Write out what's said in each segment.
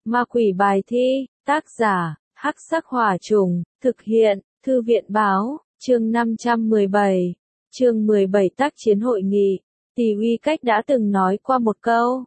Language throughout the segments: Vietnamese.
Ma quỷ bài thi, tác giả, Hắc Sắc Hỏa Trùng, thực hiện, Thư viện Báo, chương 517, chương 17 tác chiến hội nghị. Tỷ uy cách đã từng nói qua một câu,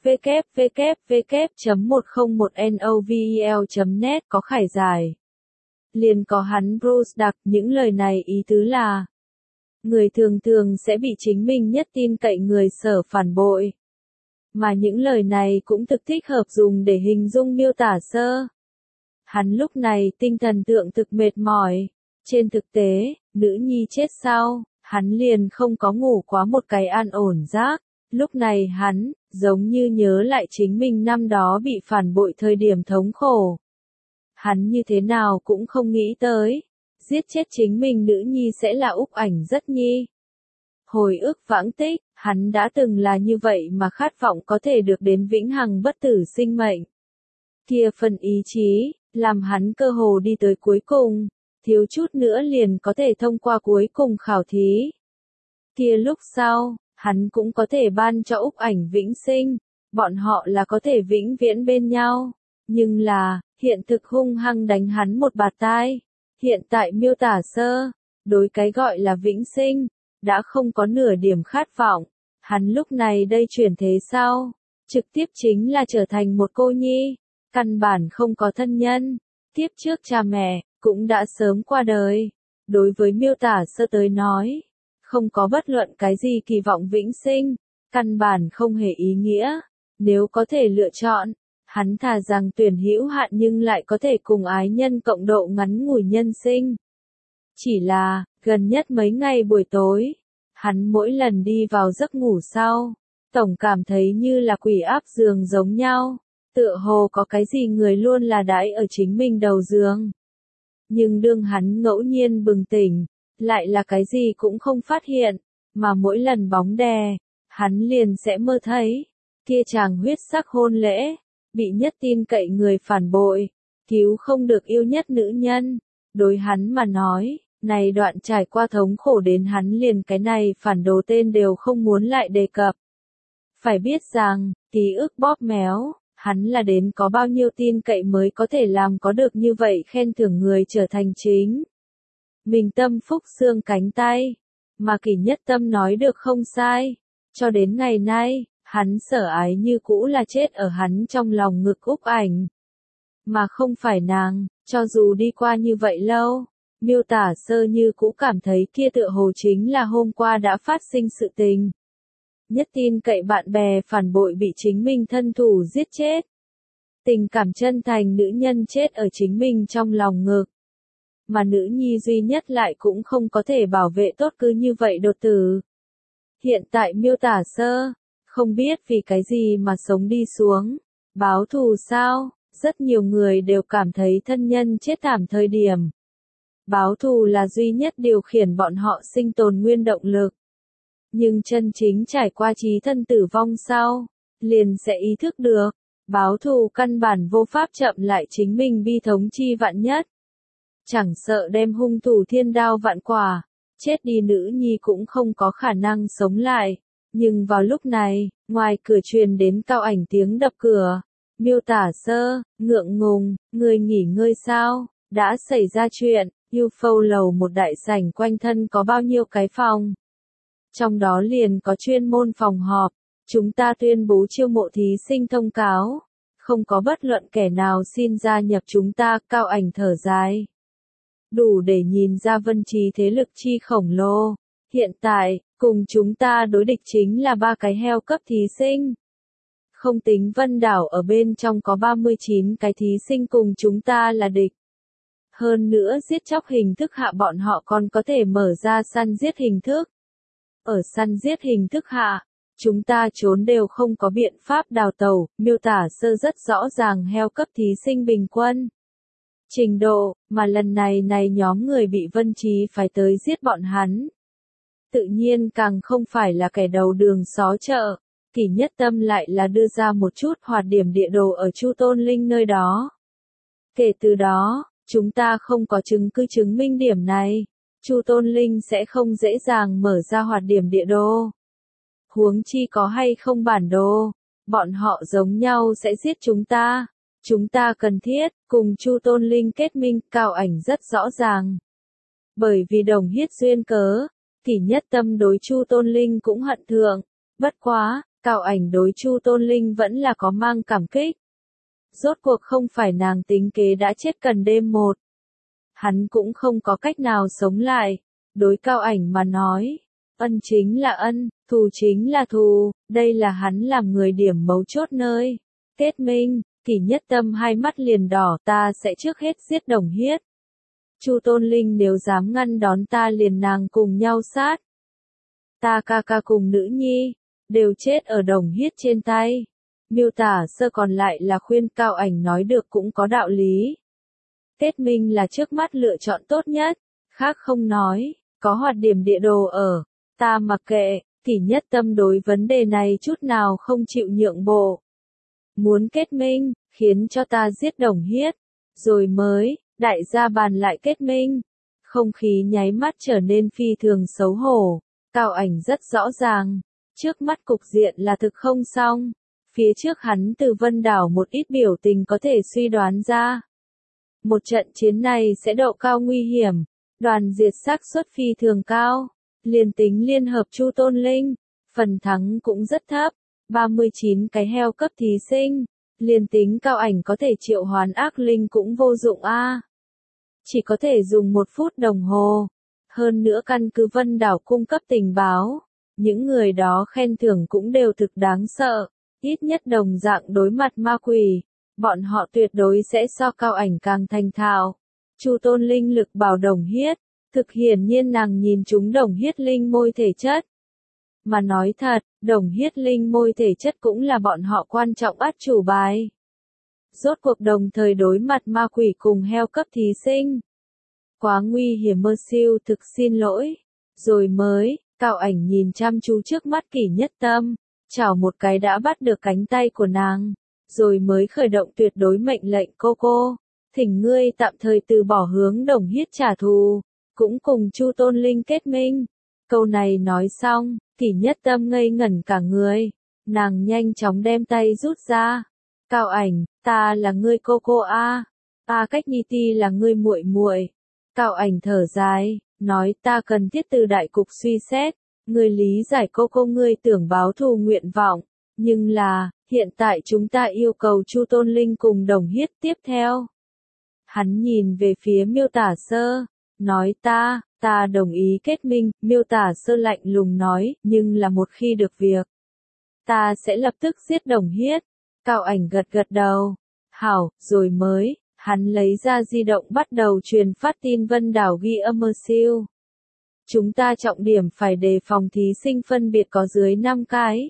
www.101novel.net có khải giải. Liền có hắn Bruce đặt những lời này ý tứ là, người thường thường sẽ bị chính mình nhất tin cậy người sở phản bội. Mà những lời này cũng thực thích hợp dùng để hình dung miêu tả sơ. Hắn lúc này tinh thần thượng thực mệt mỏi. Trên thực tế, nữ nhi chết sau, hắn liền không có ngủ quá một cái an ổn giấc. Lúc này hắn, giống như nhớ lại chính mình năm đó bị phản bội thời điểm thống khổ. Hắn như thế nào cũng không nghĩ tới, giết chết chính mình nữ nhi sẽ là Úc Ảnh Rất Nhi. Hồi ức vãng tích, hắn đã từng là như vậy mà khát vọng có thể được đến vĩnh hằng bất tử sinh mệnh. Kia phần ý chí, làm hắn cơ hồ đi tới cuối cùng, thiếu chút nữa liền có thể thông qua cuối cùng khảo thí. Kia lúc sau, hắn cũng có thể ban cho Úc Ảnh vĩnh sinh, bọn họ là có thể vĩnh viễn bên nhau. Nhưng là, hiện thực hung hăng đánh hắn một bạt tai. Hiện tại miêu tả sơ, đối cái gọi là vĩnh sinh, đã không có nửa điểm khát vọng. Hắn lúc này đây chuyển thế sau, trực tiếp chính là trở thành một cô nhi, căn bản không có thân nhân. Tiếp trước cha mẹ, cũng đã sớm qua đời. Đối với miêu tả sơ tới nói, không có bất luận cái gì kỳ vọng vĩnh sinh, căn bản không hề ý nghĩa. Nếu có thể lựa chọn, hắn thà rằng tuyển hữu hạn nhưng lại có thể cùng ái nhân cộng độ ngắn ngủi nhân sinh. Chỉ là, gần nhất mấy ngày buổi tối, hắn mỗi lần đi vào giấc ngủ sau, tổng cảm thấy như là quỷ áp giường giống nhau, tựa hồ có cái gì người luôn là đãi ở chính mình đầu giường. Nhưng đương hắn ngẫu nhiên bừng tỉnh, lại là cái gì cũng không phát hiện, mà mỗi lần bóng đè, hắn liền sẽ mơ thấy, kia chàng huyết sắc hôn lễ, bị nhất tin cậy người phản bội, cứu không được yêu nhất nữ nhân. Đối hắn mà nói, này đoạn trải qua thống khổ đến hắn liền cái này phản đồ tên đều không muốn lại đề cập. Phải biết rằng, ký ức bóp méo, hắn là đến có bao nhiêu tin cậy mới có thể làm có được như vậy khen thưởng người trở thành chính. Mình tâm phúc xương cánh tay, mà Kỷ Nhất Tâm nói được không sai, cho đến ngày nay, hắn sở ái như cũ là chết ở hắn trong lòng ngực Úc Ảnh. Mà không phải nàng, cho dù đi qua như vậy lâu, miêu tả sơ như cũ cảm thấy kia tựa hồ chính là hôm qua đã phát sinh sự tình. Nhất tin cậy bạn bè phản bội bị chính mình thân thủ giết chết. Tình cảm chân thành nữ nhân chết ở chính mình trong lòng ngực. Mà nữ nhi duy nhất lại cũng không có thể bảo vệ tốt cứ như vậy đột tử. Hiện tại miêu tả sơ, không biết vì cái gì mà sống đi xuống. Báo thù sao? Rất nhiều người đều cảm thấy thân nhân chết thảm thời điểm. Báo thù là duy nhất điều khiển bọn họ sinh tồn nguyên động lực. Nhưng chân chính trải qua chí thân tử vong sau, liền sẽ ý thức được, báo thù căn bản vô pháp chậm lại chính mình bi thống chi vạn nhất. Chẳng sợ đem hung thủ thiên đao vạn quả, chết đi nữ nhi cũng không có khả năng sống lại. Nhưng vào lúc này, ngoài cửa truyền đến Cao Ảnh tiếng đập cửa. Miêu tả sơ, ngượng ngùng, người nghỉ ngơi sao, đã xảy ra chuyện. UFO lầu một đại sảnh quanh thân có bao nhiêu cái phòng. Trong đó liền có chuyên môn phòng họp, chúng ta tuyên bố chiêu mộ thí sinh thông cáo. Không có bất luận kẻ nào xin gia nhập chúng ta, Cao Ảnh thở dài. Đủ để nhìn ra Vân Trí thế lực chi khổng lồ. Hiện tại, cùng chúng ta đối địch chính là 3 cái heo cấp thí sinh. Không tính Vân Đảo ở bên trong có 39 cái thí sinh cùng chúng ta là địch. Hơn nữa giết chóc hình thức hạ bọn họ còn có thể mở ra săn giết hình thức. Ở săn giết hình thức hạ, chúng ta trốn đều không có biện pháp đào tẩu, miêu tả sơ rất rõ ràng heo cấp thí sinh bình quân. Trình độ, mà lần này nhóm người bị Vân Trí phải tới giết bọn hắn. Tự nhiên càng không phải là kẻ đầu đường xó chợ. Kỷ Nhất Tâm lại là đưa ra một chút hoạt điểm địa đồ ở Chu Tôn Linh nơi đó. Kể từ đó, chúng ta không có chứng cứ chứng minh điểm này. Chu Tôn Linh sẽ không dễ dàng mở ra hoạt điểm địa đồ. Huống chi có hay không bản đồ, bọn họ giống nhau sẽ giết chúng ta. Chúng ta cần thiết, cùng Chu Tôn Linh kết minh, Cao Ảnh rất rõ ràng. Bởi vì Đồng Hiết duyên cớ, Kỷ Nhất Tâm đối Chu Tôn Linh cũng hận thượng. Bất quá, Cao Ảnh đối Chu Tôn Linh vẫn là có mang cảm kích. Rốt cuộc không phải nàng tính kế đã chết cần đêm một. Hắn cũng không có cách nào sống lại. Đối Cao Ảnh mà nói, ân chính là ân, thù chính là thù, đây là hắn làm người điểm mấu chốt nơi. Kết minh, Kỷ Nhất Tâm hai mắt liền đỏ, ta sẽ trước hết giết Đồng Hiết. Chu Tôn Linh nếu dám ngăn đón ta liền nàng cùng nhau sát. Ta ca ca cùng nữ nhi, đều chết ở Đồng Hiết trên tay. Miêu Tả Sơ còn lại là khuyên Cao Ảnh nói được cũng có đạo lý. Kết minh là trước mắt lựa chọn tốt nhất, khác không nói, có hoạt điểm địa đồ ở, ta mặc kệ, Kỷ Nhất Tâm đối vấn đề này chút nào không chịu nhượng bộ. Muốn kết minh, khiến cho ta giết Đồng Hiết, rồi mới, đại gia bàn lại kết minh. Không khí nháy mắt trở nên phi thường xấu hổ, Cao Ảnh rất rõ ràng, trước mắt cục diện là thực không xong. Phía trước hắn từ Vân Đảo một ít biểu tình có thể suy đoán ra. Một trận chiến này sẽ độ cao nguy hiểm, đoàn diệt xác suất phi thường cao, liền tính liên hợp Chu Tôn Linh, phần thắng cũng rất thấp, 39 cái heo cấp thí sinh, liền tính Cao Ảnh có thể triệu hoán ác linh cũng vô dụng a. Chỉ có thể dùng 1 phút đồng hồ, hơn nữa căn cứ Vân Đảo cung cấp tình báo, những người đó khen thưởng cũng đều thực đáng sợ. Ít nhất đồng dạng đối mặt ma quỷ, bọn họ tuyệt đối sẽ so Cao Ảnh càng thành thạo. Chu Tôn Linh lực bảo Đồng Hiết, thực hiển nhiên nàng nhìn chúng Đồng Hiết linh môi thể chất. Mà nói thật, Đồng Hiết linh môi thể chất cũng là bọn họ quan trọng át chủ bài. Rốt cuộc đồng thời đối mặt ma quỷ cùng heo cấp thí sinh. Quá nguy hiểm mơ siêu thực xin lỗi. Rồi mới, Cao Ảnh nhìn chăm chú trước mắt Kỷ Nhất Tâm. Chảo một cái đã bắt được cánh tay của nàng, rồi mới khởi động tuyệt đối mệnh lệnh cô, thỉnh ngươi tạm thời từ bỏ hướng Đồng Hiết trả thù, cũng cùng Chu Tôn Linh kết minh. Câu này nói xong, Kỷ Nhất Tâm ngây ngẩn cả người, nàng nhanh chóng đem tay rút ra. Cao Ảnh, ta là ngươi cô a, ta Cách Nhi Ti là ngươi muội muội. Cao Ảnh thở dài, nói ta cần thiết từ đại cục suy xét. Người lý giải cô ngươi tưởng báo thù nguyện vọng, nhưng là, hiện tại chúng ta yêu cầu Chu Tôn Linh cùng Đồng Hiết tiếp theo. Hắn nhìn về phía Miêu Tả Sơ, nói ta đồng ý kết minh, Miêu Tả Sơ lạnh lùng nói, nhưng là một khi được việc, ta sẽ lập tức giết Đồng Hiết. Cao Ảnh gật gật đầu, hảo, rồi mới, hắn lấy ra di động bắt đầu truyền phát tin Vân Đảo ghi âm siêu. Chúng ta trọng điểm phải đề phòng thí sinh phân biệt có dưới 5 cái.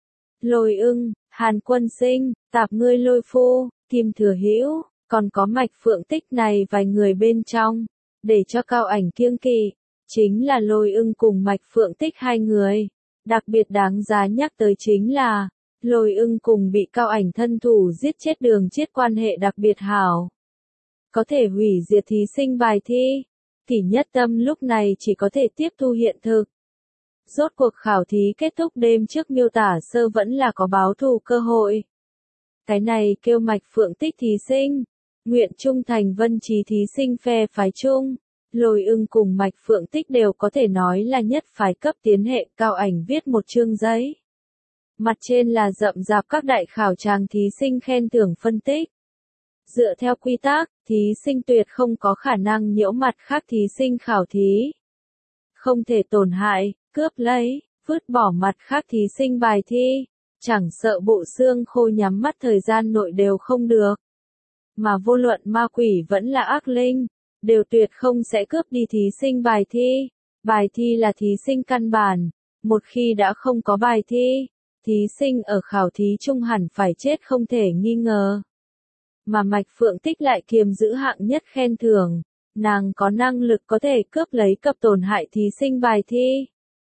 Lôi Ưng, Hàn Quân Sinh, Tạp Ngươi Lôi Phu, Kim Thừa Hữu, còn có Mạch Phượng Tích này vài người bên trong. Để cho Cao Ảnh kiêng kỵ, chính là Lôi Ưng cùng Mạch Phượng Tích hai người. Đặc biệt đáng giá nhắc tới chính là, Lôi Ưng cùng bị Cao Ảnh thân thủ giết chết Đường Chiết quan hệ đặc biệt hảo. Có thể hủy diệt thí sinh bài thi. Kỷ Nhất Tâm lúc này chỉ có thể tiếp thu hiện thực. Rốt cuộc khảo thí kết thúc đêm trước Miêu Tả Sơ vẫn là có báo thù cơ hội. Cái này kêu Mạch Phượng Tích thí sinh, nguyện trung thành Vân Trí thí sinh phe phái chung. Lôi Ưng cùng Mạch Phượng Tích đều có thể nói là nhất phái cấp tiến hệ. Cao Ảnh viết một chương giấy. Mặt trên là rậm rạp các đại khảo tràng thí sinh khen thưởng phân tích. Dựa theo quy tắc, thí sinh tuyệt không có khả năng nhiễu mặt khác thí sinh khảo thí. Không thể tổn hại, cướp lấy, vứt bỏ mặt khác thí sinh bài thi, chẳng sợ bộ xương khô nhắm mắt thời gian nội đều không được. Mà vô luận ma quỷ vẫn là ác linh, đều tuyệt không sẽ cướp đi thí sinh bài thi. Bài thi là thí sinh căn bản, một khi đã không có bài thi, thí sinh ở khảo thí chung hẳn phải chết không thể nghi ngờ. Mà Mạch Phượng Tích lại kiềm giữ hạng nhất khen thưởng, nàng có năng lực có thể cướp lấy cập tổn hại thí sinh bài thi.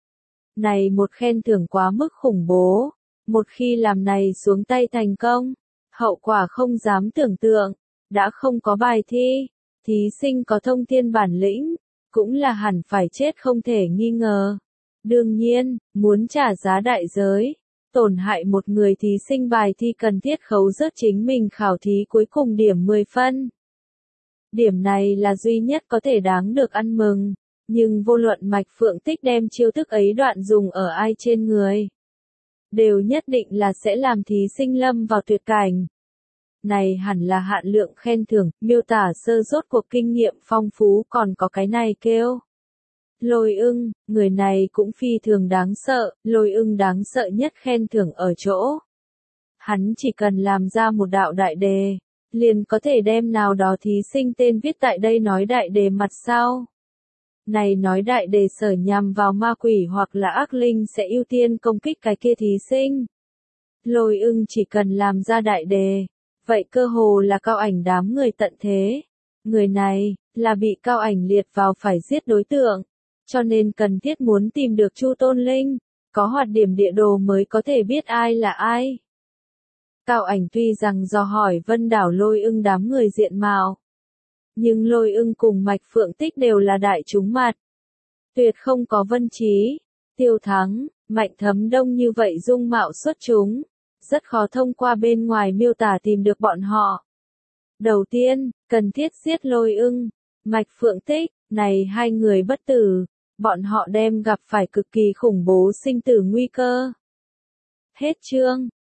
Này một khen thưởng quá mức khủng bố, một khi làm này xuống tay thành công, hậu quả không dám tưởng tượng, đã không có bài thi, thí sinh có thông thiên bản lĩnh, cũng là hẳn phải chết không thể nghi ngờ. Đương nhiên, muốn trả giá đại giới, tổn hại một người thí sinh bài thi cần thiết khấu rớt chính mình khảo thí cuối cùng điểm 10 phân. Điểm này là duy nhất có thể đáng được ăn mừng, nhưng vô luận Mạch Phượng Tích đem chiêu thức ấy đoạn dùng ở ai trên người, đều nhất định là sẽ làm thí sinh lâm vào tuyệt cảnh. Này hẳn là hạn lượng khen thưởng, miêu tả sơ rốt cuộc kinh nghiệm phong phú còn có cái này kêu. Lôi Ưng, người này cũng phi thường đáng sợ, Lôi Ưng đáng sợ nhất khen thưởng ở chỗ. Hắn chỉ cần làm ra một đạo đại đề, liền có thể đem nào đó thí sinh tên viết tại đây nói đại đề mặt sau. Này nói đại đề sở nhằm vào ma quỷ hoặc là ác linh sẽ ưu tiên công kích cái kia thí sinh. Lôi Ưng chỉ cần làm ra đại đề, vậy cơ hồ là Cao Ảnh đám người tận thế. Người này, là bị Cao Ảnh liệt vào phải giết đối tượng, cho nên cần thiết muốn tìm được Chu Tôn Linh, có hoạt điểm địa đồ mới có thể biết ai là ai. Cao Ảnh tuy rằng dò hỏi Vân Đảo Lôi Ưng đám người diện mạo, nhưng Lôi Ưng cùng Mạch Phượng Tích đều là đại chúng mặt. Tuyệt không có Vân Trí, Tiêu Thắng, Mạnh Thấm Đông như vậy dung mạo xuất chúng, rất khó thông qua bên ngoài miêu tả tìm được bọn họ. Đầu tiên, cần thiết giết Lôi Ưng, Mạch Phượng Tích, này hai người bất tử, bọn họ đem gặp phải cực kỳ khủng bố sinh tử nguy cơ. Hết chương.